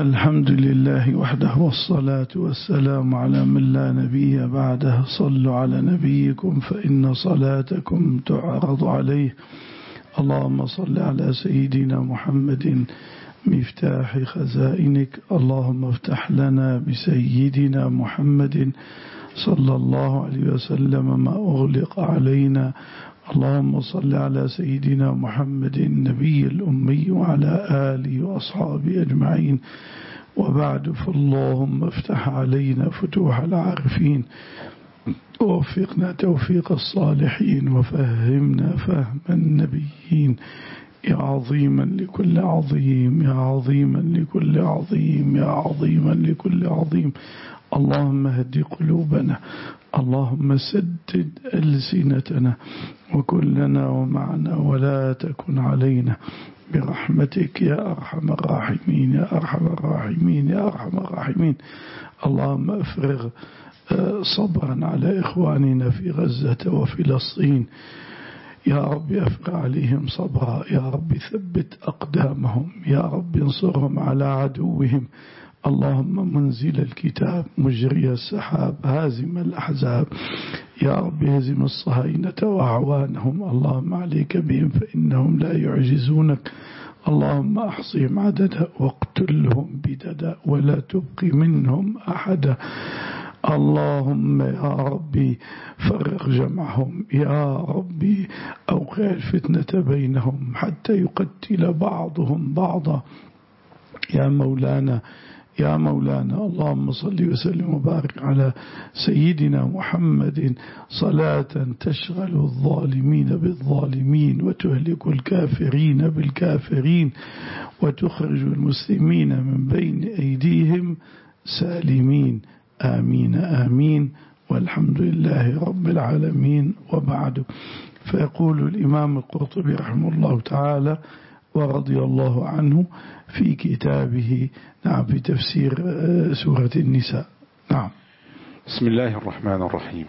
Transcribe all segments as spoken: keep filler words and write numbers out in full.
الحمد لله وحده والصلاة والسلام على من لا نبي بعده. صلوا على نبيكم فإن صلاتكم تعرض عليه. اللهم صل على سيدنا محمد مفتاح خزائنك. اللهم افتح لنا بسيدنا محمد صلى الله عليه وسلم ما أغلق علينا. اللهم صل على سيدنا محمد النبي الأمي وعلى آله وأصحابه أجمعين. وبعد، فاللهم افتح علينا فتوح العارفين، ووفقنا توفيق الصالحين، وفهمنا فهم النبيين. يا عظيما لكل عظيم، يا عظيما لكل عظيم، يا عظيما لكل عظيم. اللهم اهد قلوبنا، اللهم سدد ألسنتنا، وكلنا ومعنا ولا تكن علينا برحمتك يا أرحم الراحمين، يا أرحم الراحمين، يا أرحم الراحمين. اللهم أفرغ صبرا على إخواننا في غزة وفلسطين. يا رب أفرغ عليهم صبرا، يا رب ثبت أقدامهم، يا رب انصرهم على عدوهم. اللهم منزل الكتاب، مجري السحاب، هازم الأحزاب، يا رب هزم الصهاينة وأعوانهم. اللهم عليك بهم فإنهم لا يعجزونك. اللهم أحصهم عددا واقتلهم بددا ولا تبقي منهم أحدا. اللهم يا ربي فرق جمعهم، يا ربي أوقع الفتنة بينهم حتى يقتل بعضهم بعضا. يا مولانا يا مولانا، اللهم صل وسلم وبارك على سيدنا محمد صلاة تشغل الظالمين بالظالمين، وتهلك الكافرين بالكافرين، وتخرج المسلمين من بين أيديهم سالمين. آمين آمين، والحمد لله رب العالمين. وبعد، فيقول الإمام القرطبي رحمه الله تعالى ورضي الله عنه في كتابه نعم في تفسير سورة النساء. نعم. بسم الله الرحمن الرحيم.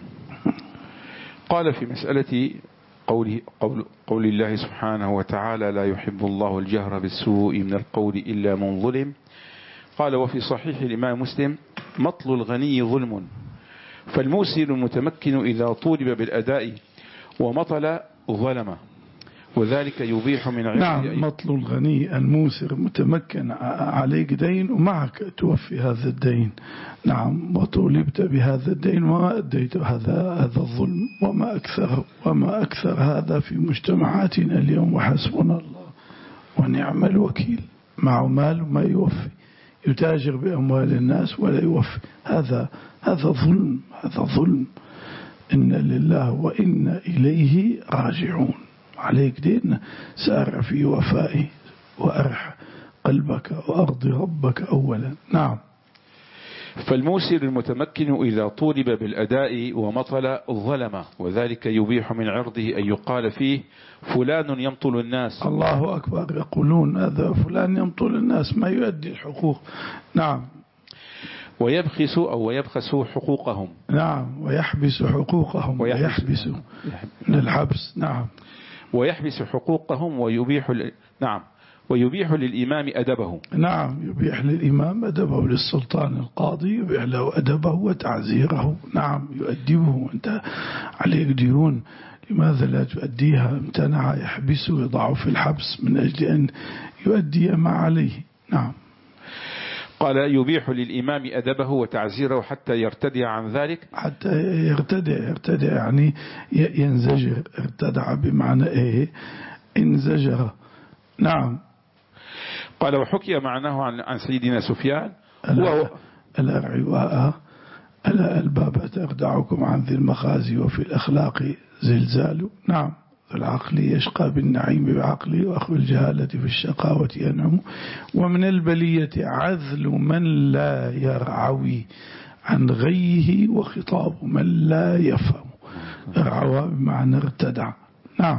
قال في مسألة قول, قول, قول الله سبحانه وتعالى: لا يحب الله الجهر بالسوء من القول إلا من ظلم. قال: وفي صحيح الإمام مسلم: مطل الغني ظلم، فالموسر المتمكن إذا طولب بالأداء ومطل ظلم، وذلك يبيح من عرضه. نعم، مطل الغني الموسر متمكن عليك دين ومعك توفي هذا الدين. نعم، وطولبت بهذا الدين وما أديت هذا هذا الظلم، وما أكثر وما أكثر هذا في مجتمعاتنا اليوم. وحسبنا الله ونعم الوكيل. معه مال وما يوفي، يتاجر بأموال الناس ولا يوفي. هذا هذا ظلم، هذا ظلم. إن لله وإنا إليه راجعون. عليك دين، سارع في وفائه وأرح قلبك وأرضي ربك أولا. نعم. فالموسر المتمكن إذا طولب بالأداء ومطل ظلم، وذلك يبيح من عرضه أن يقال فيه: فلان يمطل الناس. الله أكبر، يقولون هذا فلان يمطل الناس، ما يؤدي الحقوق. نعم. ويبخس أو ويبخس حقوقهم. نعم، ويحبس حقوقهم، ويحبس من الحبس. نعم. ويحبس حقوقهم ويبيح ل... نعم ويبيح للإمام أدبه. نعم، يبيح للإمام أدبه، للسلطان القاضي يبيح له أدبه وتعزيره. نعم، يؤدبه. أنت عليك ديون، لماذا لا تؤديها؟ امتنع، يحبسه، يضعه في الحبس من أجل أن يؤدي ما عليه. نعم. قال: يبيح للإمام أدبه وتعزيره حتى يرتدع عن ذلك. حتى يرتدع، يرتدع يعني ينزجر. ارتدع بمعنى إيه؟ انزجر. نعم. قال: وحكي معناه عن عن سيدنا سفيان: ألا, ألا الرواء ألا الباب تردعكم عن ذي المخازي، وفي الأخلاق زلزال. نعم. العقل يشقى بالنعيم بعقله، وأخو الجهالة في الشقاوة ينعم. ومن البلية عذل من لا يرعوي عن غيه، وخطاب من لا يفهم. ارعوى بمعنى ارتدع. نعم.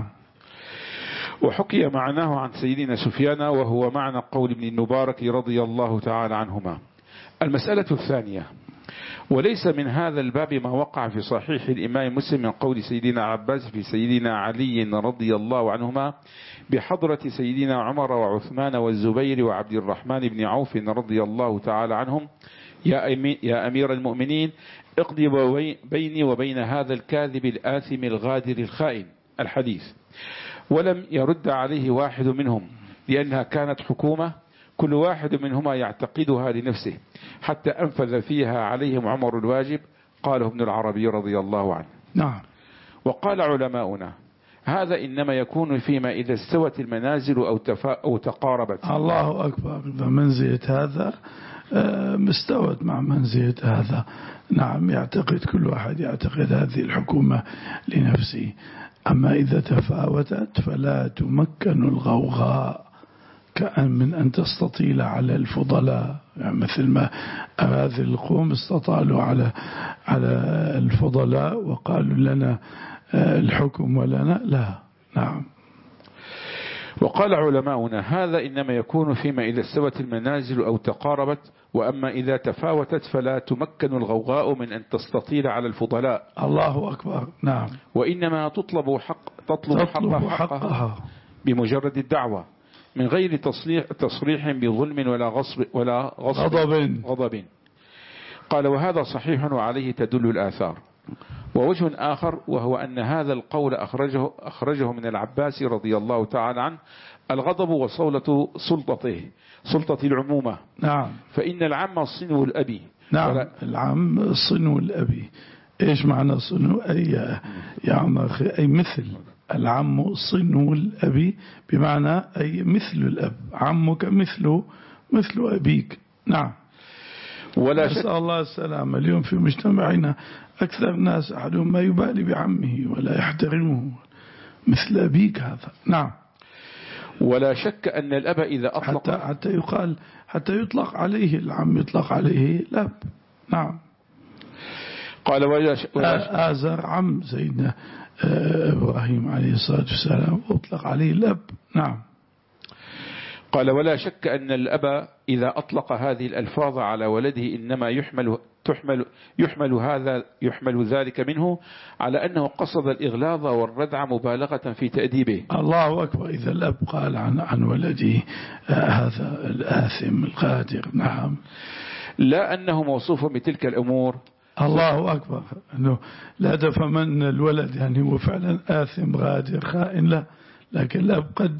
وحكي معناه عن سيدنا سفيان، وهو معنى قول ابن المبارك رضي الله تعالى عنهما. المسألة الثانية: وليس من هذا الباب ما وقع في صحيح الإمام مسلم من قول سيدنا عباس في سيدنا علي رضي الله عنهما بحضرة سيدنا عمر وعثمان والزبير وعبد الرحمن بن عوف رضي الله تعالى عنهم: يا أمير المؤمنين اقضي بيني وبين هذا الكاذب الآثم الغادر الخائن. الحديث. ولم يرد عليه واحد منهم، لأنها كانت حكومة كل واحد منهما يعتقدها لنفسه، حتى أنفذ فيها عليهم عمر الواجب. قاله ابن العربي رضي الله عنه. نعم. وقال علماؤنا: هذا إنما يكون فيما إذا استوت المنازل أو, تفا أو تقاربت. الله أكبر. منزلة هذا مستوت مع منزلة هذا. نعم، يعتقد كل واحد يعتقد هذه الحكومة لنفسه. أما إذا تفاوتت فلا تمكن الغوغاء كأن من أن تستطيل على الفضلاء، يعني مثل ما هذه القوم استطالوا على على الفضلاء وقالوا لنا الحكم ولنا لا. نعم. وقال علماؤنا: هذا إنما يكون فيما إذا استوت المنازل أو تقاربت، وأما إذا تفاوتت فلا تمكن الغوغاء من أن تستطيل على الفضلاء. الله أكبر. نعم. وإنما تطلب حق تطلب, تطلب حقها, حقها بمجرد الدعوة، من غير تصريح, تصريح بظلم ولا غصب ولا غصب غضب. غضب. قال: وهذا صحيح وعليه تدل الآثار. ووجه آخر، وهو أن هذا القول أخرجه, أخرجه من العباس رضي الله تعالى عنه: الغضب وصولة سلطته سلطة العمومة. نعم. فإن العم صنو الأبي. نعم. ولا... العم صنو الأبي. إيش معنى صنو؟ أي يا عم أخي، أي مثل. العم صنو الأبي بمعنى أي مثل الأب، عمك مثله مثل أبيك. نعم. ولا نسأل الله السلامة. اليوم في مجتمعنا أكثر الناس أحدهم ما يبالي بعمه ولا يحترمه، مثل أبيك هذا. نعم. ولا شك أن الأب إذا أطلق حتى, حتى يقال حتى يطلق عليه العم يطلق عليه الأب. نعم. قال: ولا شك آزر عم سيدنا إبراهيم عليه الصلاة والسلام أطلق عليه الأب. نعم. قال: ولا شك أن الأب إذا أطلق هذه الألفاظ على ولده إنما يحمل تحمل يحمل هذا يحمل ذلك منه على أنه قصد الإغلاظ والردع مبالغة في تأديبه. الله أكبر. إذا الأب قال عن عن ولده هذا الآثم القادر. نعم. لا أنه موصوف بتلك الأمور. الله أكبر. أنه لا تفهمن الولد يعني هو فعلا آثم غادر خائن، لا، لكن الأب قد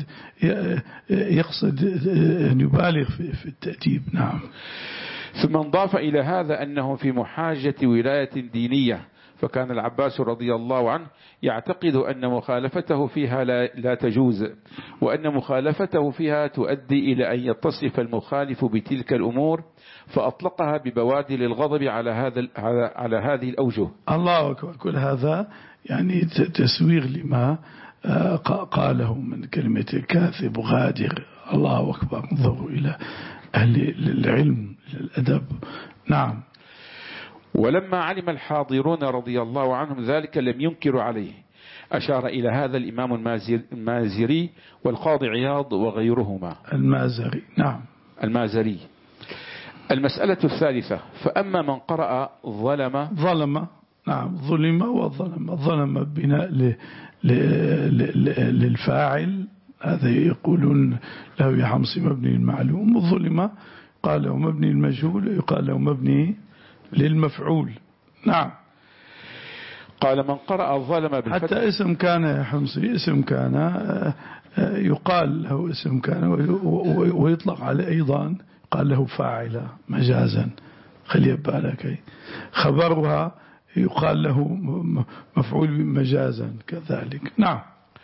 يقصد أن يبالغ في التأديب. نعم. ثم انضاف إلى هذا أنه في محاجة ولاية دينية، فكان العباس رضي الله عنه يعتقد أن مخالفته فيها لا, لا تجوز، وأن مخالفته فيها تؤدي إلى أن يتصف المخالف بتلك الأمور، فأطلقها ببوادر الغضب على هذا على هذه الأوجه. الله أكبر. كل هذا يعني تسويغ لما قاله من كلمة كاذب غادر. الله أكبر. انظروا إلى أهل العلم الأدب. نعم. ولما علم الحاضرون رضي الله عنهم ذلك لم ينكروا عليه. أشار إلى هذا الإمام المازري والقاضي عياض وغيرهما. المازري. نعم. المازري. المسألة الثالثة: فأما من قرأ ظلم ظلم نعم ظلم وظلم ظلم بناء ل... ل... ل... للفاعل، هذا يقولون له يا حمص مبني المعلوم، والظلم قال له مبني المجهول يقال له مبني للمفعول. نعم. قال: من قرأ الظلم بالفتح. حتى اسم كان يا حمصي اسم كان يقال له اسم كان ويطلق عليه أيضا قال له فاعلة مجازا. خلي بالك. خبرها يقال له مفعول مجازا كذلك. نعم.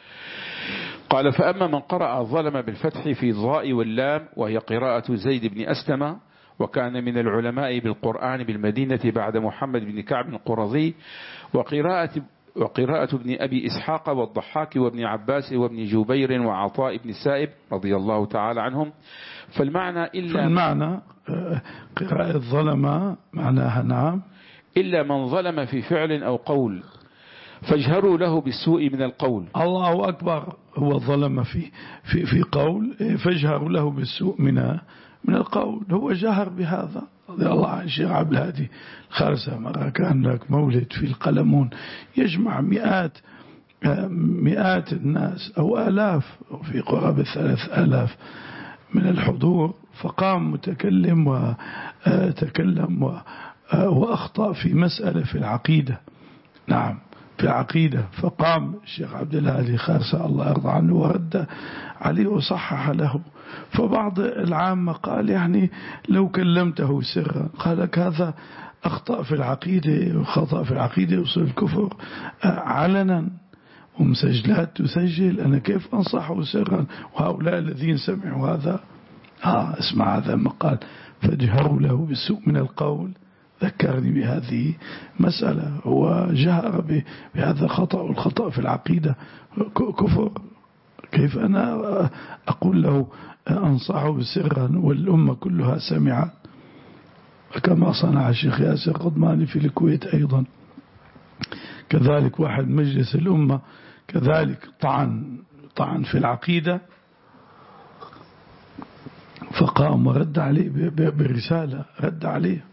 قال: فأما من قرأ الظلم بالفتح في الظاء واللام، وهي قراءة زيد بن أسلم، وكان من العلماء بالقرآن بالمدينة بعد محمد بن كعب القرظي، وقراءة وقراءة ابن أبي إسحاق والضحاك وابن عباس وابن جبير وعطاء بن سائب رضي الله تعالى عنهم. فالمعنى إلا المعنى قراءة الظلم معناها نعم إلا من ظلم في فعل أو قول فاجهروا له بالسوء من القول. الله أكبر. هو ظلم في في في قول فاجهروا له بالسوء من من القول، هو جهر بهذا. رضي الله عن الشيخ عبد الهادي الخارسة مرة كان لك مولد في القلمون يجمع مئات مئات الناس أو آلاف في قرابة الثلاث آلاف من الحضور، فقام متكلم وتكلم وأخطأ في مسألة في العقيدة. نعم في العقيدة، فقام الشيخ عبد الهادي خارسة الله يرضى عنه ورد عليه وصحح له. فبعض العامة قال يعني لو كلمته سرا، قال لك هذا أخطأ في العقيدة وخطأ في العقيدة يوصل الكفر علنا ومسجلات تسجل، أنا كيف أنصحه سرا وهؤلاء الذين سمعوا هذا ها اسمع هذا المقال فاجهروا له بالسوء من القول. ذكرني بهذه مسألة، هو جهر بهذا خطأ، والخطأ في العقيدة كفر، كيف أنا أقول له أنصحه سرا والأمة كلها سمعت؟ كما صنع الشيخ ياسر قضماني في الكويت أيضا كذلك، واحد مجلس الأمة كذلك طعن طعن في العقيدة، فقام ورد عليه برسالة رد عليه،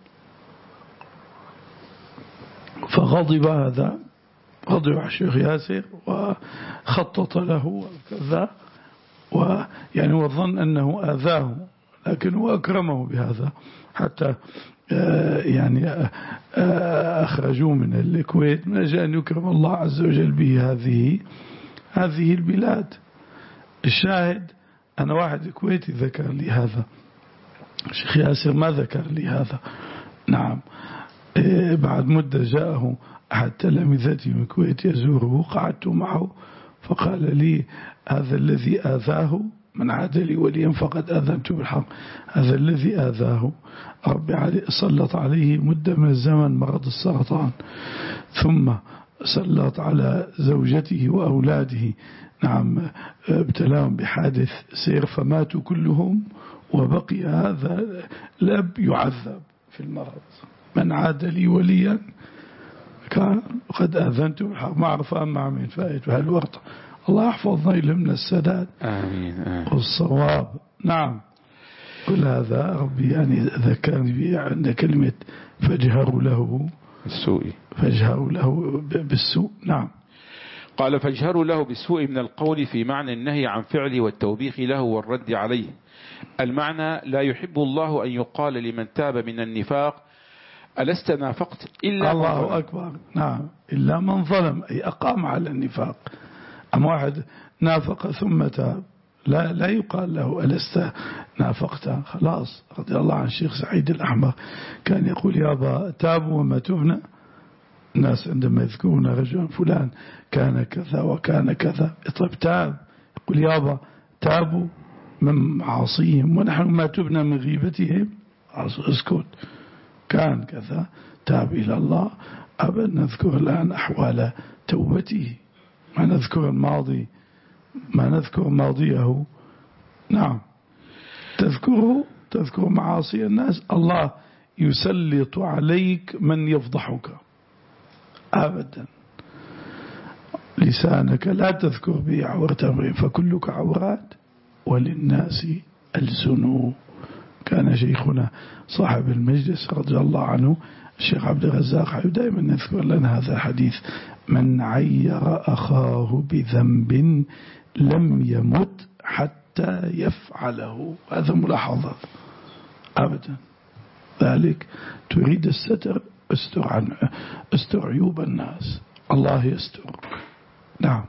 فغضب هذا غضب الشيخ ياسر وخطط له وكذا، ويعني وظن أنه آذاه، لكن هو أكرمه بهذا حتى يعني أخرجوه من الكويت من أجل أن يكرم الله عز وجل به هذه هذه البلاد. الشاهد أنا واحد كويتي ذكر لي هذا، الشيخ ياسر ما ذكر لي هذا. نعم بعد مدة جاءه أحد تلامذتي من الكويت يزوره، قعدت معه فقال لي هذا الذي آذاه من عاد لي وليا فقد آذنت بالحق، هذا الذي آذاه ربي عليه سلط عليه مدة من الزمن مرض السرطان، ثم سلط على زوجته وأولاده نعم ابتلاهم بحادث سير فماتوا كلهم، وبقي هذا الأب يعذب في المرض. من عاد لي وليا كان قد آذنت بالحق. ما أعرف أما من فائت بهالوقت، الله يحفظنا إلى السداد آمين والصواب. نعم كل هذا ربي يعني ذكرني به عند كلمة فاجهروا له بالسوء فاجهروا له بالسوء. نعم قال فاجهروا له بالسوء من القول في معنى النهي عن فعله والتوبيخ له والرد عليه. المعنى لا يحب الله أن يقال لمن تاب من النفاق ألست نافقت إلا الله أكبر. نعم إلا من ظلم، أي أقام على النفاق. أم واحد نافق ثم تاب لا لا يقال له ألست نافقت، خلاص. رضي الله عن الشيخ سعيد الأحمر كان يقول يابا تابوا وما تبنى. الناس عندما يذكرون رجلا فلان كان كذا وكان كذا، طيب تاب، يقول يابا تابوا من معاصيهم ونحن ما تبنى من غيبتهم، اسكت، كان كذا تاب إلى الله. أبدا نذكر الآن أحوال توبته، ما نذكر الماضي، ما نذكر ماضيه. نعم تذكره تذكر معاصي الناس، الله يسلط عليك من يفضحك أبدا. لسانك لا تذكر به عورة امرئ فكلك عورات وللناس ألسنوا. كان شيخنا صاحب المجلس رضي الله عنه الشيخ عبد الرزاق دائما نذكر لنا هذا الحديث: من عير أخاه بذنب لم يمت حتى يفعله. هذا ملاحظة أبدا. ذلك تريد الستر، استر عن استر عيوب الناس، الله يستر. نعم.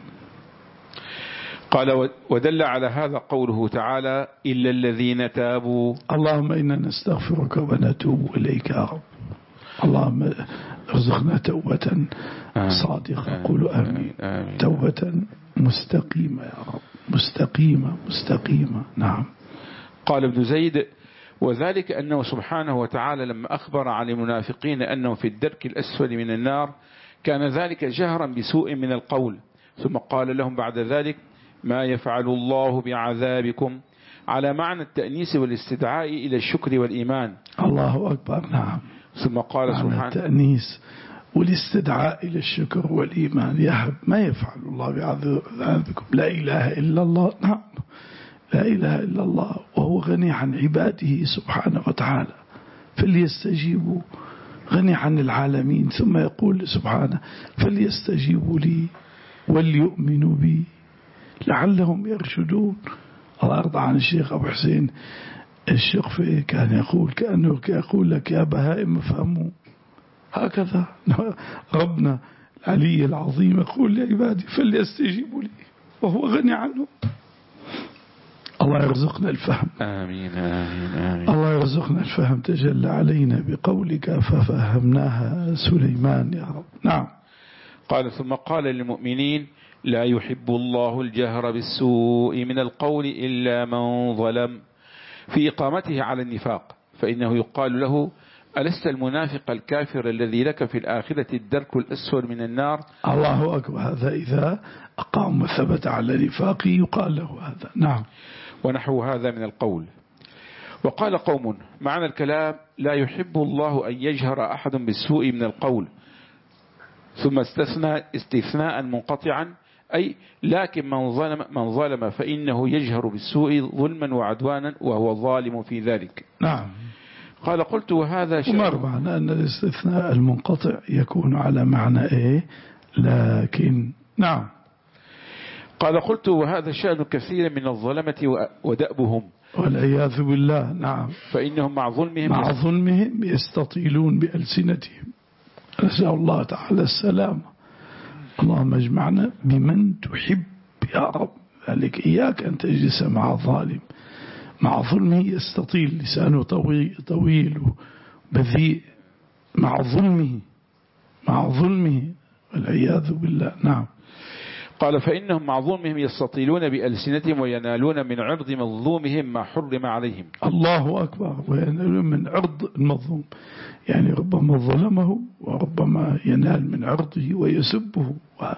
قال ودل على هذا قوله تعالى: إلا الذين تابوا. اللهم إنا نستغفرك ونتوب إليك يا رب. اللهم ارزقنا توبة صادقة، قولوا آمين. آمين. توبة مستقيمة يا رب، مستقيمة مستقيمة. نعم. قال ابن زيد: وذلك أنه سبحانه وتعالى لما أخبر عن المنافقين أنهم في الدرك الأسفل من النار كان ذلك جهرا بسوء من القول، ثم قال لهم بعد ذلك: ما يفعل الله بعذابكم، على معنى التأنيس والاستدعاء إلى الشكر والإيمان. الله أكبر. نعم. ثم قال سبحانه: التأنيس والاستدعاء إلى الشكر والإيمان. يحب ما يفعل الله بعذابكم، لا إله إلا الله. نعم لا إله إلا الله، وهو غني عن عباده سبحانه وتعالى. فليستجيبوا، غني عن العالمين. ثم يقول سبحانه فليستجيبوا لي وليؤمنوا بي لعلهم يرشدون. الله يرضى عن الشيخ أبو حسين الشقفي كان يقول كأنه يقول لك يا بهائم افهموا. هكذا ربنا العلي العظيم يقول لعبادي فليستجيبوا لي وهو غني عنهم. الله يرزقنا الفهم. آمين آمين آمين. الله يرزقنا الفهم. تجلى علينا بقولك ففهمناها سليمان يا رب. نعم. قال ثم قال للمؤمنين لا يحب الله الجهر بالسوء من القول إلا من ظلم، في إقامته على النفاق، فإنه يقال له ألست المنافق الكافر الذي لك في الآخرة الدرك الأسفل من النار. الله أكبر. هذا إذا أقام وثبت على نفاقه يقال له هذا. نعم. ونحو هذا من القول. وقال قوم معنى الكلام لا يحب الله أن يجهر أحد بالسوء من القول، ثم استثنى استثناء منقطعا، أي لكن من ظلم, من ظلم فإنه يجهر بالسوء ظلما وعدوانا وهو ظالم في ذلك. نعم. قال قلت وهذا شيء. ومر معنا أن الاستثناء المنقطع يكون على معنى إيه لكن. نعم. قال قلت وهذا شأن كثير من الظلمة ودأبهم والعياذ بالله. نعم. فإنهم مع ظلمهم مع ظلمهم يستطيلون بألسنتهم. نسأل الله تعالى السلام. اللهم اجمعنا بمن تحب يا رب. ذلك إياك أن تجلس مع ظالم مع ظلمه يستطيل، لسانه طويل, طويل بذيء مع ظلمه مع ظلمه والعياذ بالله. نعم. قال فإنهم مع ظلمهم يستطيلون بألسنتهم وينالون من عرض مظلومهم ما حرم عليهم. الله أكبر. وينالون من عرض المظلوم، يعني ربما ظلمه وربما ينال من عرضه ويسبه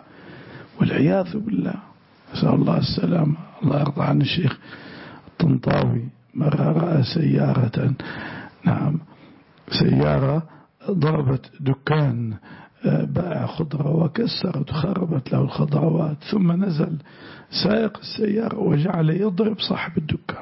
والعياذ بالله. نسأل الله السلامة. الله يرضى عن الشيخ الطنطاوي مرة رأى سيارة، نعم سيارة ضربت دكان بائع خضرة وكسرت وخربت له الخضروات، ثم نزل سائق السيارة وجعل يضرب صاحب الدكان،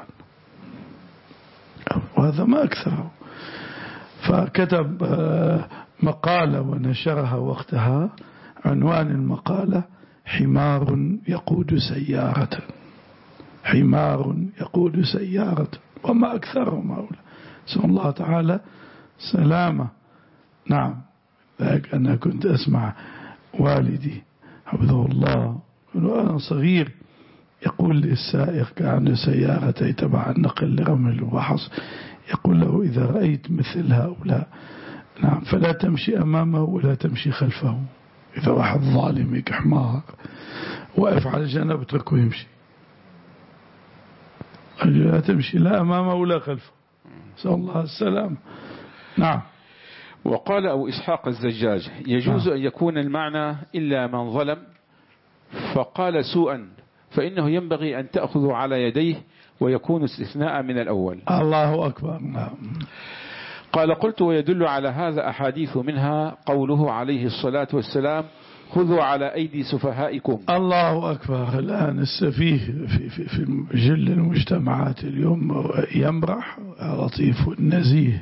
وهذا ما أكثره. فكتب مقالة ونشرها وقتها، عنوان المقالة حمار يقود سيارة، حمار يقود سيارة، وما أكثرهم هؤلاء. سأل الله تعالى سلامة. نعم. ذلك أنا كنت أسمع والدي حفظه الله وأنا صغير يقول للسائق كان سيارتي تبع النقل لرمل وحص، يقول له إذا رأيت مثل هؤلاء نعم فلا تمشي أمامه ولا تمشي خلفه. إذا واحد ظالم حمار واقف على جنب اتركه يمشي، لا تمشي لا أمامه ولا خلفه. نسأل الله السلام. نعم. وقال أبو إسحاق الزجاج يجوز أن يكون المعنى إلا من ظلم، فقال سوءا فإنه ينبغي أن تأخذ على يديه ويكون استثناء من الأول. الله أكبر. نعم. قال قلت ويدل على هذا أحاديث، منها قوله عليه الصلاة والسلام خذوا على أيدي سفهائكم. الله أكبر. الآن السفيه في, في, في جل المجتمعات اليوم يمرح لطيف النزيه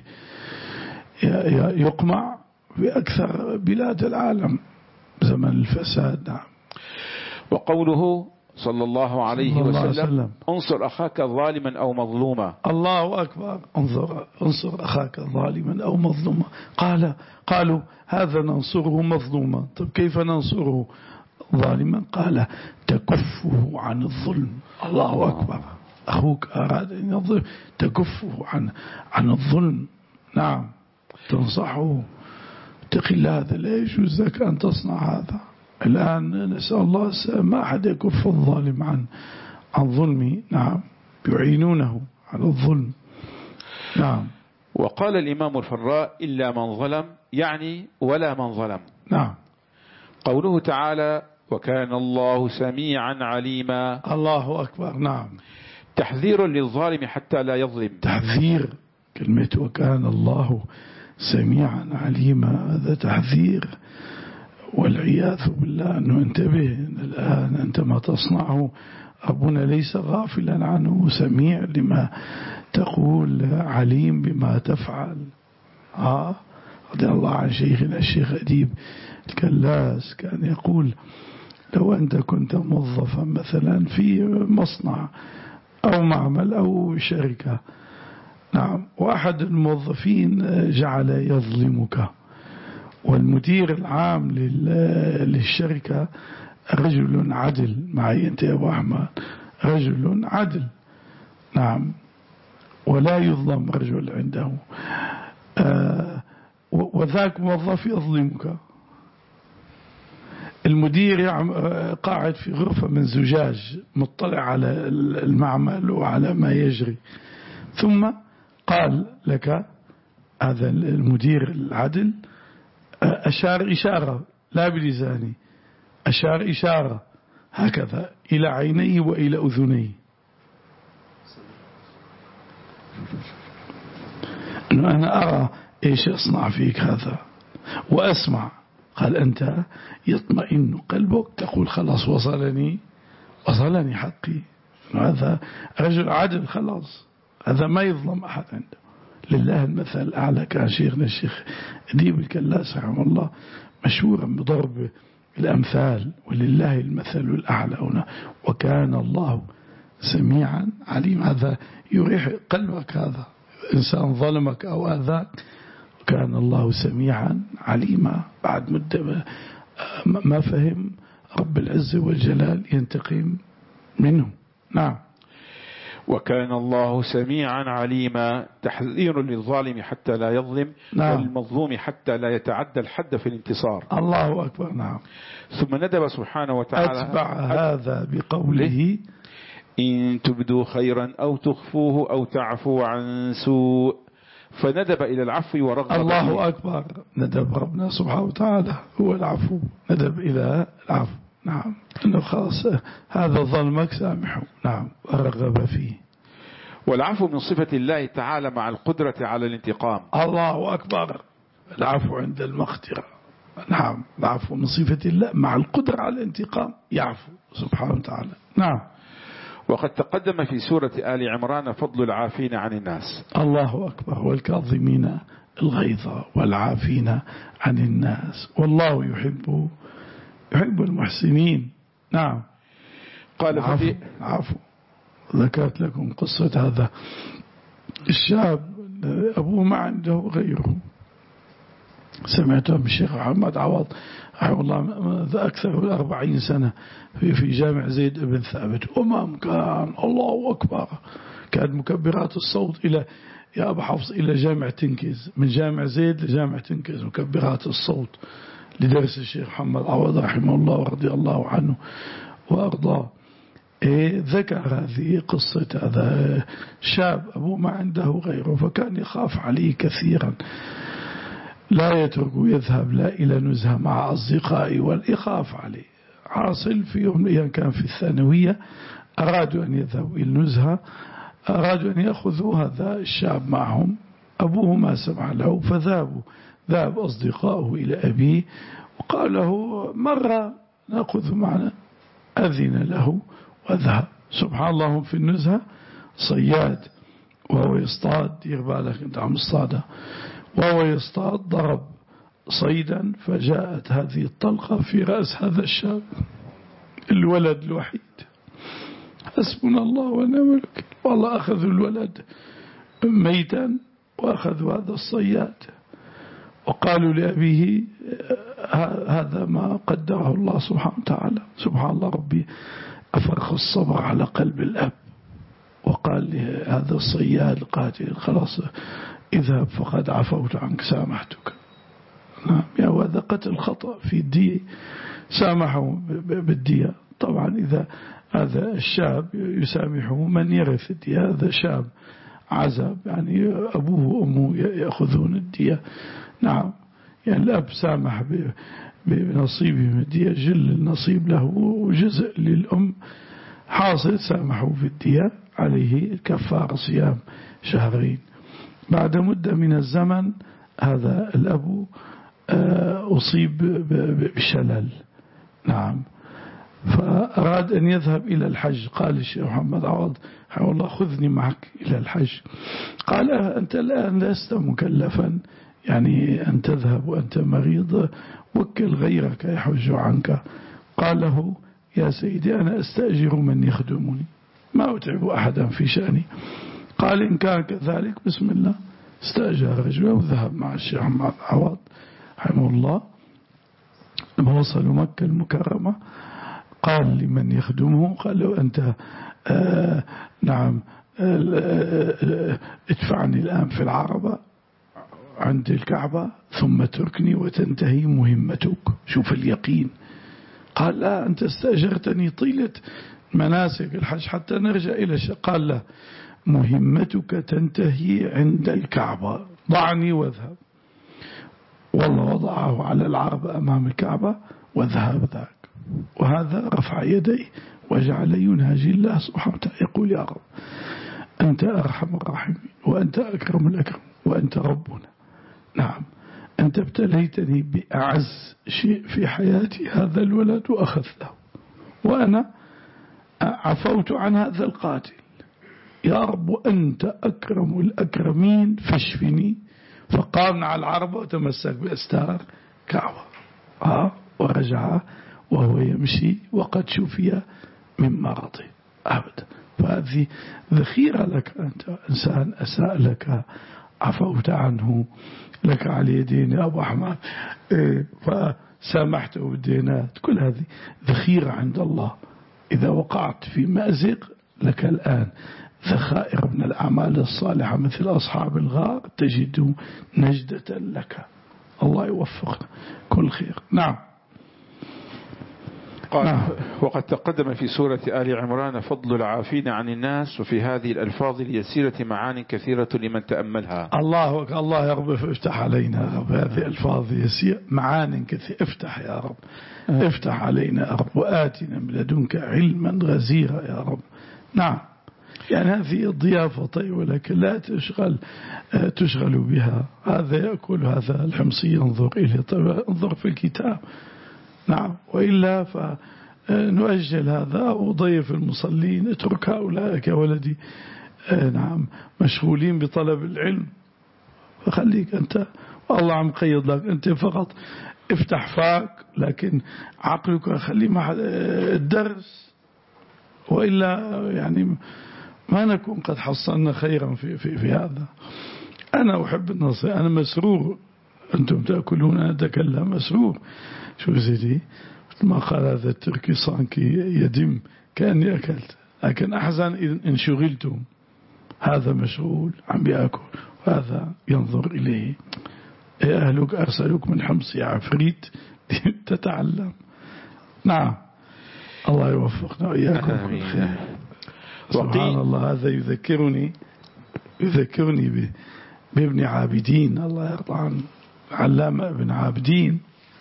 يقمع في أكثر بلاد العالم زمن الفساد. نعم. وقوله صلى الله عليه صلى الله وسلم وسلم انصر أخاك ظالما أو مظلوما. الله أكبر. انظر انصر أخاك ظالما أو مظلوما. قال قالوا هذا ننصره مظلوما، طيب كيف ننصره ظالما؟ قال تكفه عن الظلم. الله أكبر. أخوك أراد أن يظلم تكفه عن عن الظلم. نعم. تنصحه اتق الله، هذا لا يجوز لك أن تصنع هذا. الآن نسأل الله السلام ما أحد يكف الظالم عن عن ظلمه. نعم. يعينونه على الظلم. نعم. وقال الإمام الفراء إلا من ظلم، يعني ولا من ظلم. نعم. قوله تعالى وكان الله سميعا عليما. الله أكبر. نعم. تحذير للظالم حتى لا يظلم. تحذير كلمة وكان الله سميعا عليما، هذا تحذير، والعياذ بالله أنه انتبه الآن أنت ما تصنعه ربنا ليس غافلا عنه، سميع لما تقول، عليم بما تفعل. آه رضي الله عن شيخنا الشيخ أديب الكلاس كان يقول لو أنت كنت موظفا مثلا في مصنع أو معمل أو شركة، نعم، وأحد الموظفين جعل يظلمك، والمدير العام للشركة رجل عدل، معي أنت يا أبو أحمد، رجل عدل، نعم، ولا يظلم رجل عنده، آه وذاك موظف يظلمك. المدير قاعد في غرفة من زجاج مطلع على المعمل وعلى ما يجري، ثم قال لك هذا المدير العدل، أشار إشارة لا بلسانه، أشار إشارة هكذا إلى عينيه وإلى أذنيه، أنه أنا أرى إيش أصنع فيك هذا وأسمع. قال أنت يطمئن قلبك، تقول خلاص وصلني وصلني حقي، هذا رجل عدل، خلاص هذا ما يظلم أحد عنده. لله المثل الأعلى. كان شيخنا الشيخ أديب الكلاس رحمه الله مشهورا بضرب الأمثال، ولله المثل الأعلى هنا، وكان الله سميعا عليم. هذا يريح قلبك، هذا إنسان ظلمك أو أذاك، كان الله سميعا عليما. بعد مدة ما فهم رب العزة والجلال ينتقم منه. نعم. وكان الله سميعا عليما، تحذير للظالم حتى لا يظلم، نعم، والمظلوم حتى لا يتعدى الحد في الانتصار. الله أكبر. نعم. ثم ندب سبحانه وتعالى أتبع هذا بقوله إن تبدوا خيرا أو تخفوه أو تعفو عن سوء، فندب إلى العفو ورغب. الله أكبر. ندب ربنا سبحانه وتعالى هو العفو، ندب إلى العفو. نعم، إنه خلاص هذا ظلمك سامحه. نعم، ورغب فيه. والعفو من صفة الله تعالى مع القدرة على الانتقام. الله أكبر. العفو عند المقدرة. نعم، العفو من صفة الله مع القدرة على الانتقام، يعفو سبحانه وتعالى. نعم. وقد تقدم في سورة آل عمران فضل العافين عن الناس. الله أكبر. والكاظمين الغيظ والعافين عن الناس، والله يحب يحب المحسنين. نعم. قال عفو, عفو. ذكرت لكم قصة هذا الشاب أبوه ما عنده غيره، سمعته من الشيخ محمد عوض رحمه الله أكثر من أربعين سنة في في جامع زيد بن ثابت، أمام كان الله أكبر، كان مكبرات الصوت إلى يا أبا حفص إلى جامع تنكيز، من جامع زيد لجامع تنكيز مكبرات الصوت لدرس الشيخ محمد عوض رحمه الله ورضي الله عنه وأرضاه. إيه ذكر هذه قصة هذا شاب أبوه ما عنده غيره، فكان يخاف عليه كثيرا، لا يترك يذهب لا إلى نزهة مع أصدقائي والإخاف عليه. حاصل في يوم من الأيام كان في الثانوية، أرادوا أن يذهبوا إلى النزهة، أرادوا أن يأخذوا هذا الشاب معهم، أبوه ما سمع له، فذهبوا ذهب أصدقائه إلى أبيه وقال له مرة نأخذ معنا، أذن له وذهب. سبحان الله، هم في النزهة صياد وهو يصطاد، دير بالك أنت عم الصادة، وهو يصطاد ضرب صيدا، فجاءت هذه الطلقة في رأس هذا الشاب الولد الوحيد. حسبنا الله ونعم الوكيل. والله أخذوا الولد ميتا وأخذوا هذا الصياد وقالوا لأبيه هذا ما قدره الله سبحانه وتعالى. سبحان الله، ربي أفرخ الصبر على قلب الأب، وقال لهذا الصياد القاتل خلاص اذهب فقد عفوت عنك سامحتك. نعم، يا هذا قتل خطأ في الدية، سامحه بالدية. طبعا إذا هذا الشاب يسامحه من يرث الدية، هذا شاب عزب يعني أبوه وأمه يأخذون الدية. نعم، يعني الأب سامح بنصيبه من الدية، جل النصيب له وجزء للأم. حاصل سامحه في الدية، عليه الكفار صيام شهرين. بعد مدة من الزمن هذا الأب أصيب بشلل. نعم، فأراد أن يذهب إلى الحج. قال الشيخ محمد عوض والله خذني معك إلى الحج. قال أنت الآن لست مكلفا يعني أن تذهب وأنت مريض وكل غيرك يحج عنك. قال له يا سيدي أنا أستأجر من يخدمني ما أتعب أحدا في شأني. قال إن كان كذلك بسم الله. استأجر رجله وذهب مع الشيخ محمد عوض رحمه الله. لما وصلوا مكة المكرمة قال لمن يخدمه قال له أنت آه نعم آه ادفعني الآن في العربة عند الكعبة ثم تركني وتنتهي مهمتك. شوف اليقين. قال لا أنت استأجرتني طيلة مناسك الحج حتى نرجع إلى الشيء. قال لا مهمتك تنتهي عند الكعبة ضعني واذهب. والله وضعه على العربة أمام الكعبة وذهب ذاك. وهذا رفع يديه وجعل يناجي الله سبحانه وتعالى يقول يا رب أنت أرحم الراحمين وأنت أكرم الأكرم وأنت ربنا. نعم أنت ابتليتني بأعز شيء في حياتي هذا الولد وأخذته وأنا عفوت عن هذا القاتل. يا رب وأنت أكرم الأكرمين فاشفني. فقامنا على العربة وتمسك بأستار كعبة آه ورجع وهو يمشي وقد شفي من مرضه أبدا. فهذه ذخيرة لك. أنت إنسان أساء لك عفوت عنه لك على يدين يا أبو أحمد إيه فسامحته بالدينات. كل هذه ذخيرة عند الله. إذا وقعت في مأزق لك الآن ذخائر من الأعمال الصالحة مثل أصحاب الغار تجد نجدة لك. الله يوفقنا كل خير. نعم. قال نعم. وقد تقدم في سورة آل عمران فضل العافين عن الناس وفي هذه الألفاظ اليسيرة معان كثيرة لمن تأملها. الله الله يا رب افتح علينا يا رب هذه الألفاظ يسيرة معان كثيرة. افتح يا رب افتح علينا يا رب وآتنا من لدنك علما غزيرا يا رب. نعم يعني هذه الضيافة طيب ولكن لا تشغل تشغل بها. هذا يأكل هذا الحمصي ينظر إليه. طيب انظر في الكتاب. نعم وإلا فنؤجل هذا وضيف المصلين. اترك هؤلاء يا ولدي نعم مشغولين بطلب العلم فخليك أنت والله عم قيض لك. أنت فقط افتح فاك لكن عقلك خليه مع الدرس وإلا يعني ما نكون قد حصلنا خيرا في, في, في هذا. أنا أحب النصيحة. أنا مسرور أنتم تأكلون أنا أتكلم مسرور. شو سيدي ما قال هذا التركي صانكي يدم كأني أكلت لكن أحزن إن شغلتم. هذا مشغول عم بيأكل وهذا ينظر إليه. أهلك أرسلوك من حمص يا عفريت تتعلم. نعم الله يوفقنا وإياكم كل خير. سبحان الله. هذا يذكرني يذكرني بابن عابدين الله يرضى عنه علامة ابن عابدين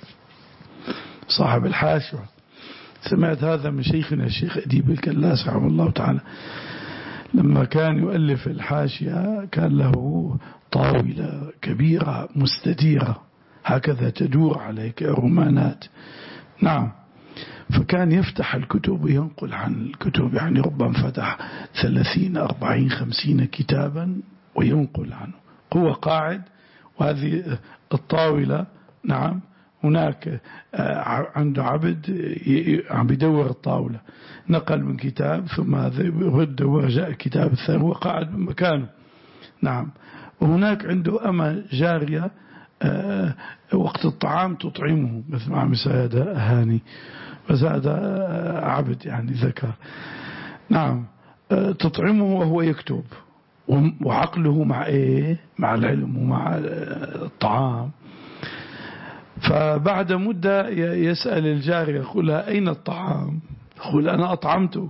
صاحب الحاشية. سمعت هذا من شيخنا الشيخ أديب الكلاس رحمه الله تعالى. لما كان يؤلف الحاشية كان له طاولة كبيرة مستديرة هكذا تدور عليه كرومانات. نعم فكان يفتح الكتب وينقل عن الكتب يعني ربما فتح ثلاثين أربعين خمسين كتابا وينقل عنه. هو قاعد وهذه الطاولة نعم هناك عنده عبد عم بيدور الطاولة نقل من كتاب ثم هذا يرد ورجع الكتاب الثاني هو قاعد بمكانه. نعم وهناك عنده أما جارية وقت الطعام تطعمه مثل ما عم يسوي هذا هاني بس هذا عبد يعني ذكر. نعم تطعمه وهو يكتب وعقله مع إيه مع العلم ومع الطعام. فبعد مدة يسأل الجارية يقول لها أين الطعام؟ يقول أنا أطعمتك.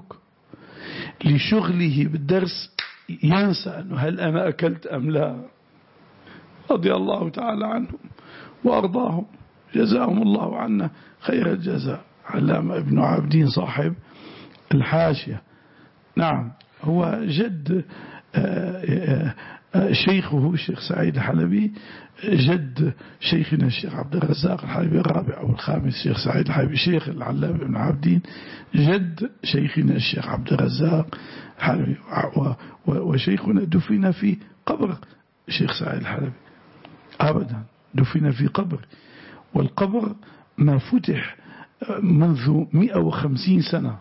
لشغله بالدرس ينسى أنه هل أنا أكلت أم لا. رضي الله تعالى عنهم وأرضاهم جزاهم الله عنا خير الجزاء. علامة ابن عابدين صاحب الحاشية. نعم هو جد شيخه الشيخ سعيد الحلبي جد شيخنا الشيخ عبد الرزاق الحلبي الرابع أو الخامس. الشيخ سعيد الحلبي شيخ العلامة ابن عابدين جد شيخنا الشيخ عبد الرزاق الحلبي وشيخنا دفن في قبر الشيخ سعيد الحلبي. أبدا، دفن في قبر، والقبر ما فتح منذ مئة وخمسين سنة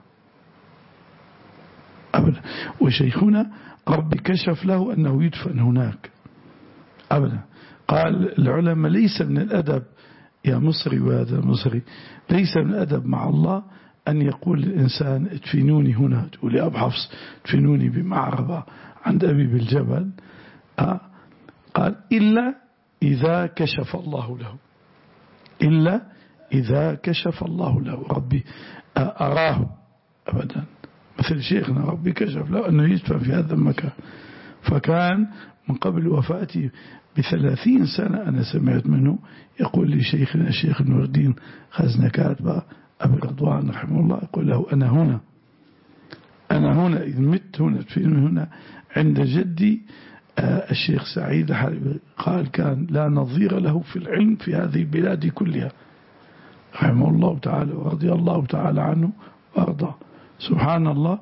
أبدا، وشيخنا ربي كشف له أنه يدفن هناك أبدا. قال العلماء ليس من الأدب يا مصري وهذا مصري، ليس من الأدب مع الله أن يقول الإنسان ادفنوني هنا، تقول يا أبو حفص ادفنوني بمعربة عند أبي بالجبل، أه؟ قال إلا إذا كشف الله له، إلا إذا كشف الله له، ربي أراه أبدا، مثل شيخنا ربي كشف له أنه يدفن في هذا المكان. فكان من قبل وفاته بثلاثين سنة أنا سمعت منه يقول لي شيخنا الشيخ نور الدين خزنة كاتبة أبي رضوان رحمه الله، يقول له أنا هنا أنا هنا إذ مت هنا ادفن هنا عند جدي آه الشيخ سعيد الحلبي، قال كان لا نظير له في العلم في هذه البلاد كلها رحمه الله تعالى ورضي الله تعالى عنه وأرضاه. سبحان الله.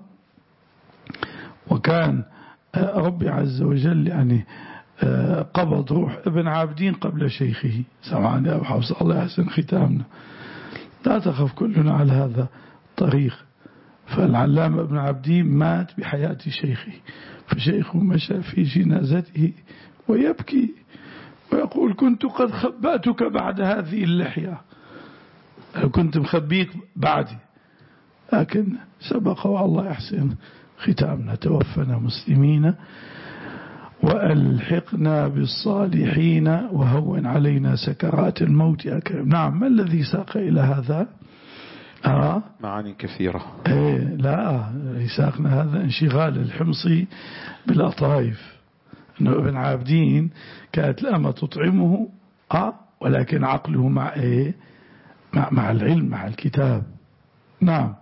وكان آه ربي عز وجل يعني آه قبض روح ابن عابدين قبل شيخه. سمعني يا أبو حفص، الله يحسن ختامنا، لا تخف كلنا على هذا الطريق. فالعلامة ابن عابدين مات بحياة شيخه، فشيخه مشى في جنازته ويبكي ويقول كنت قد خبأتك بعد هذه اللحية، كنت مخبيك بعدي، لكن سبق والله يحسن ختامنا. توفنا مسلمين وألحقنا بالصالحين وهون علينا سكرات الموت يا كريم. نعم، ما الذي ساق إلى هذا؟ آه معاني كثيرة. إيه لا يساقنا هذا انشغال الحمصي بالأطرايف، أنه ابن عابدين كانت الأمة تطعمه آه ولكن عقله مع إيه مع, مع العلم مع الكتاب. نعم.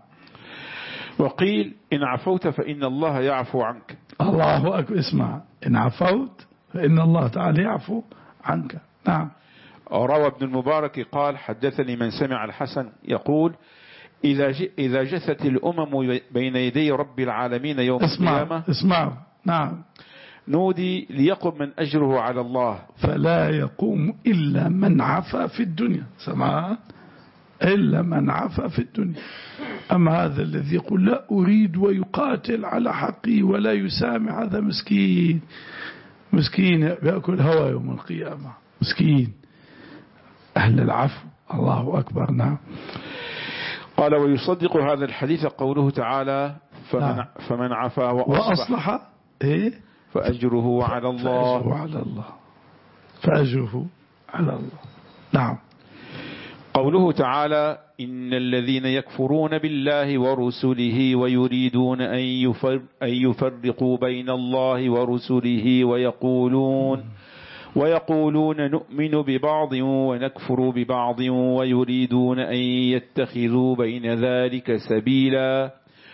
وقيل إن عفوت فإن الله يعفو عنك. الله أكبر. اسمع، إن عفوت فإن الله تعالى يعفو عنك. نعم. روى ابن المبارك قال حدثني من سمع الحسن يقول إذا إذا جثت الأمم بين يدي رب العالمين يوم اسمع القيامة اسمع نعم نودي ليقم من أجره على الله فلا يقوم إلا من عفا في الدنيا. سمع، إلا من عفا في الدنيا. أما هذا الذي يقول لا أريد ويقاتل على حقي ولا يسامع، هذا مسكين مسكين بيأكل هوى يوم القيامة، مسكين. أهل العفو. الله أكبر. نعم. قال ويصدق هذا الحديث قوله تعالى فمن, نعم. فمن عفا وأصلح, وأصلح إيه؟ فأجره على الله فأجره على الله فأجره على الله. نعم. قوله تعالى إن الذين يكفرون بالله ورسله ويريدون أن, يفر أن يفرقوا بين الله ورسله ويقولون ويقولون نؤمن ببعض ونكفر ببعض ويريدون أن يتخذوا بين ذلك سبيلا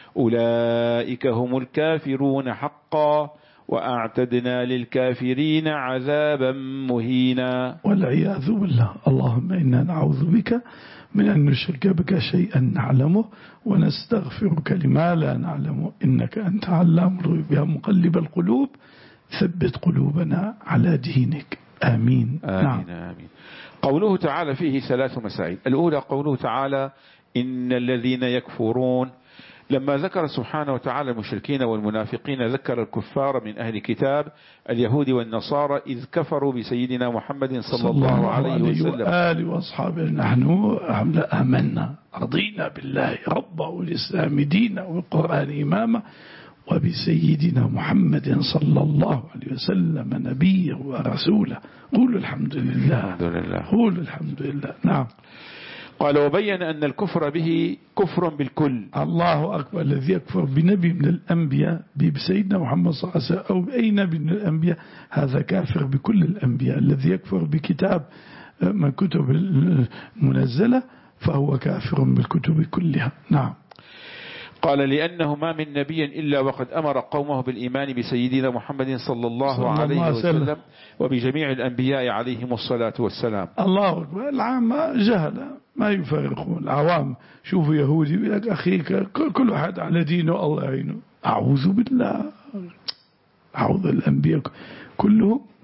أولئك هم الكافرون حقا وأعتدنا للكافرين عذابا مهينا. والعياذ بالله. اللهم إنا نعوذ بك من أن نشرك بك شيئا نعلمه ونستغفرك لما لا نعلمه إنك أنت علام الغيوب. يا مقلب القلوب ثبت قلوبنا على دينك. آمين. آمين. نعم. آمين. قوله تعالى فيه ثلاث مسائل. الأولى قوله تعالى إن الذين يكفرون، لما ذكر سبحانه وتعالى المشركين والمنافقين ذكر الكفار من أهل الكتاب اليهود والنصارى إذ كفروا بسيدنا محمد صلى, صلى الله عليه وسلم وآله وأصحابه. نحن آمنا رضينا بالله ربا والإسلام دينا والقرآن إماما وبسيدنا محمد صلى الله عليه وسلم نبيه ورسوله. قولوا الحمد لله. الحمد لله. قولوا الحمد لله. نعم. قال وبين أن الكفر به كفر بالكل. الله أكبر. الذي يكفر بنبي من الأنبياء بسيدنا محمد صلى الله عليه وسلم أو بأي نبي من الأنبياء هذا كافر بكل الأنبياء. الذي يكفر بكتاب من كتب المنزلة فهو كافر بالكتب كلها. نعم. قال لأنه ما من نبي إلا وقد أمر قومه بالإيمان بسيدنا محمد صلى الله صلى عليه الله وسلم, وسلم وبجميع الأنبياء عليهم الصلاة والسلام. الله أكبر. العامة جهل ما يفرقون. العوام شوفوا يهودي يقول لك أخيك كل واحد على دينه الله يعينه. أعوذ بالله. أعوذ. الأنبياء كلهم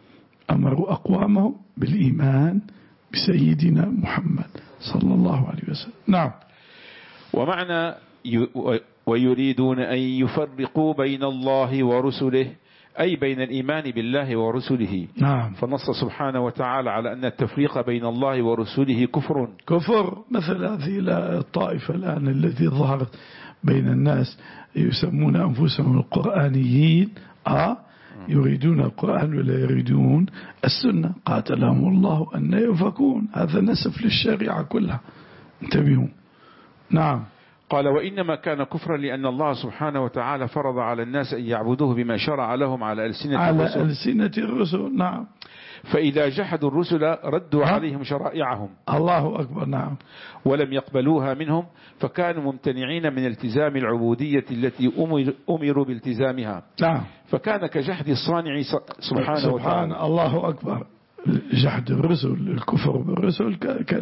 أمروا أقوامهم بالإيمان بسيدنا محمد صلى الله عليه وسلم. نعم. ومعنى ويريدون أن يفرقوا بين الله ورسله أي بين الإيمان بالله ورسله. نعم. فنص سبحانه وتعالى على أن التفريق بين الله ورسله كفر كفر مثل هذه الطائفة الآن التي ظهرت بين الناس يسمون أنفسهم القرآنيين آه يريدون القرآن ولا يريدون السنة قاتلهم الله أن يفكون. هذا نسف للشريعة كلها، انتبهوا. نعم. قال وإنما كان كفرا لأن الله سبحانه وتعالى فرض على الناس أن يعبدوه بما شرع لهم على ألسنة على الرسل. ألسنة الرسل. نعم. فإذا جحدوا الرسل ردوا عليهم شرائعهم. الله أكبر. نعم. ولم يقبلوها منهم فكانوا ممتنعين من التزام العبودية التي أمروا بالتزامها. نعم. فكان كجحد الصانع سبحانه سبحان وتعالى. الله أكبر. جحد الرسل، الكفر بالرسل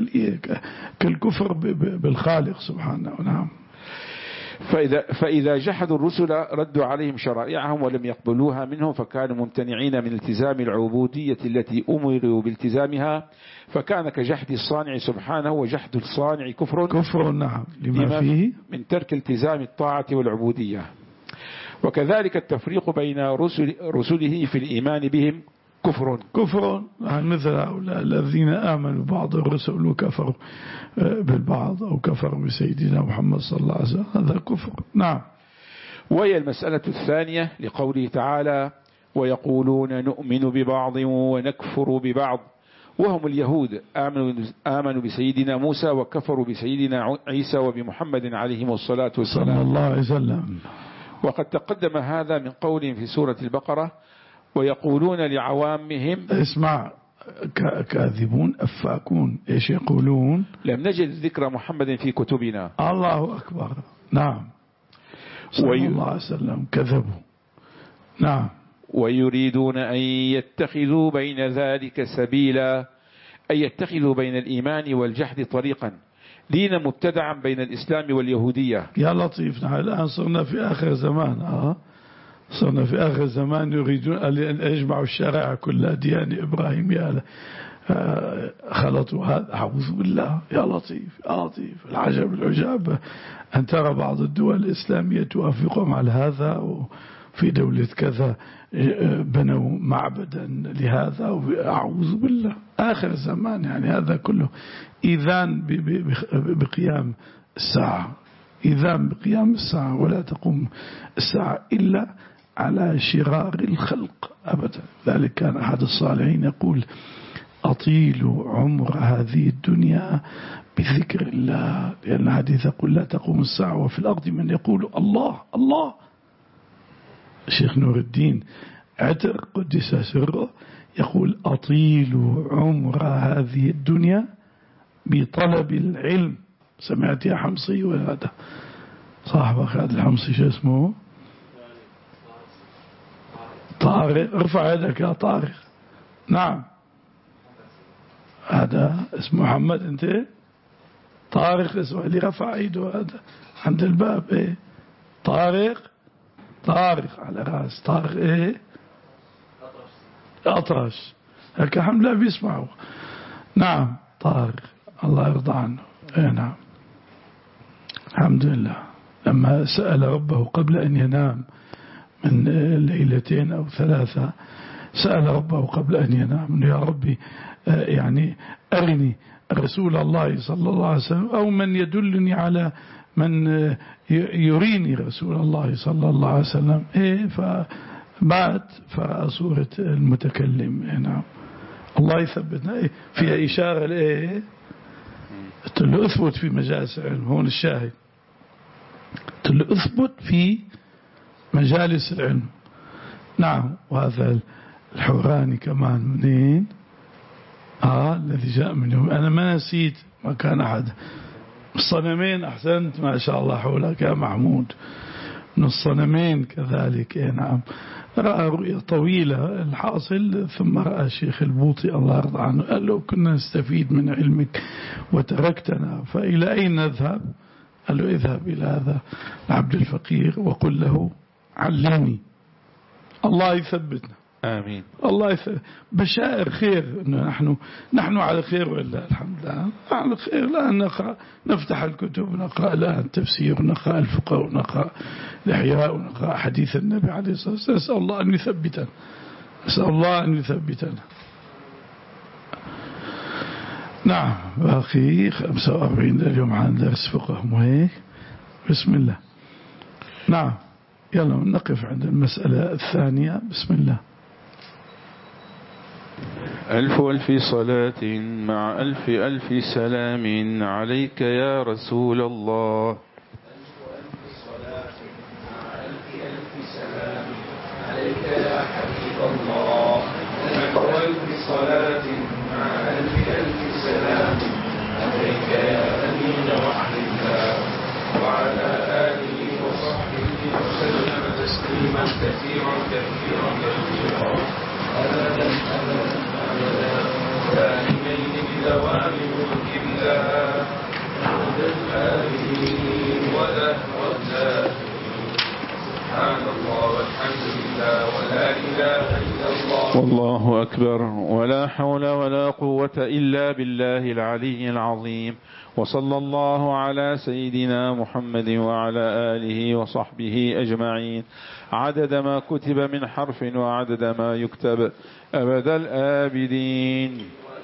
كالكفر بالخالق سبحانه. نعم. فإذا, فإذا جحدوا الرسل ردوا عليهم شرائعهم ولم يقبلوها منهم فكانوا ممتنعين من التزام العبودية التي أمروا بالتزامها فكان كجحد الصانع سبحانه وجحد الصانع كفر كفر. نعم. لما فيه من ترك التزام الطاعة والعبودية. وكذلك التفريق بين رسل رسله في الإيمان بهم كفر كفر. مثل هؤلاء الذين آمنوا بعض الرسل وكفروا بالبعض أو كفروا بسيدنا محمد صلى الله عليه وسلم، هذا كفر. نعم. وهي المسألة الثانية لقوله تعالى ويقولون نؤمن ببعض ونكفر ببعض، وهم اليهود آمنوا, آمنوا بسيدنا موسى وكفروا بسيدنا عيسى وبمحمد عليهم الصلاة والسلام صلى الله عليه وسلم. وقد تقدم هذا من قولهم في سورة البقرة ويقولون لعوامهم اسمع كاذبون أفاكون. إيش يقولون؟ لم نجد ذكر محمد في كتبنا. الله أكبر. نعم. صلى وي... الله عليه وسلم كذبوا. نعم. ويريدون أن يتخذوا بين ذلك سبيلا أي يتخذوا بين الإيمان والجحد طريقا دينا مبتدعا بين الإسلام واليهودية. يا لطيف. نحن الآن صرنا في آخر زمان آه صرنا في آخر زمان يريدون أن يجمعوا الشرائع كلها ديانة إبراهيمية خلطوا هذا. أعوذ بالله. يا لطيف يا لطيف. العجب العجاب أن ترى بعض الدول الإسلامية توافقهم على هذا، وفي دولة كذا بنوا معبدا لهذا. أعوذ بالله. آخر زمان يعني هذا كله إذان بقيام الساعة، إذان بقيام الساعة، ولا تقوم الساعة إلا على شرار الخلق أبدا. ذلك كان أحد الصالحين يقول أطيلوا عمر هذه الدنيا بذكر الله، لأن الحديث يقول لا تقوم الساعة وفي الأرض من يقول الله الله. الشيخ نور الدين عتر قدس سره يقول أطيلوا عمر هذه الدنيا بطلب العلم. سمعت يا حمصي؟ وهذا صاحبك هذا الحمصي شو اسمه؟ طارق. ارفع يدك يا طارق. نعم. هذا اسمه محمد. انت طارق اسمه اللي رفع ايده هذا عند الباب. ايه طارق. طارق على راس طارق. ايه أطرش. هكا الحمد لله بيسمعوا. نعم طارق الله يرضى عنه. ايه نعم الحمد لله. لما سأل ربه قبل أن ينام من ليلتين أو ثلاثة، سأل ربه قبل أن ينام يا ربي يعني أرني رسول الله صلى الله عليه وسلم أو من يدلني على من يريني رسول الله صلى الله عليه وسلم. إيه فبعد فرأى صورة المتكلم. إيه نعم الله يثبتنا. إيه فيها إشارة لإيه؟ قلت له اثبت في مجالس العلم. هون الشاهد. قلت له اثبت في مجالس العلم. نعم. وهذا الحوراني كمان منين؟ آه الذي جاء منهم. أنا ما نسيت ما كان أحد. الصنمين أحسنت ما شاء الله حولك يا محمود. من الصنمين كذلك. إيه نعم. رأى رؤية طويلة. الحاصل ثم رأى الشيخ البوطي الله يرضى عنه قال له كنا نستفيد من علمك وتركتنا فإلى أين نذهب؟ قال له اذهب إلى هذا العبد الفقير وقل له علمني. الله يثبتنا. آمين. الله يثبت بشائر خير، إنه نحن نحن على خير ولله الحمد لله على خير. لا نقرأ نفتح الكتب ونقرأ لها التفسير ونقرأ الفقه ونقرأ الإحياء ونقرأ حديث النبي عليه الصلاة والسلام. أسأل الله أن يثبتنا، أسأل الله أن يثبتنا. نعم باقي خمسة وأربعين اليوم عن درس فقه مهيك. بسم الله. نعم يلا نقف عند المسألة الثانية. بسم الله. ألف ألف صلاة مع ألف ألف سلام عليك يا رسول الله. ألف ألف صلاة مع ألف ألف سلام عليك يا حبيب الله. ألف ألف صلاة مع ألف ألف سلام عليك يا أمين وحي الله وعلى آله وصحبه وسلم تسليما كثيرا كثيرا كثيرا أبدا أبدا أبدا دائمين بدوام ملك الله أبدا الآمين ولا والله. سبحان الله والحمد لله ولا إله إلا الله والله أكبر ولا حول ولا قوة إلا بالله العلي العظيم. وصلى الله على سيدنا محمد وعلى آله وصحبه أجمعين عدد ما كتب من حرف وعدد ما يكتب أبد الآبدين.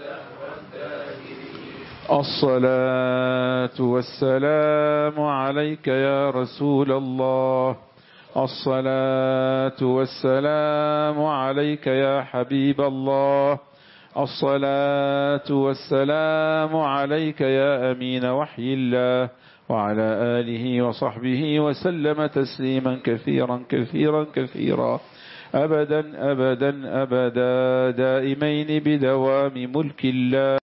الصلاة والسلام عليك يا رسول الله. الصلاة والسلام عليك يا حبيب الله. الصلاة والسلام عليك يا أمين وحي الله وعلى آله وصحبه وسلم تسليما كثيرا كثيرا كثيرا أبدا أبدا أبدا دائمين بدوام ملك الله.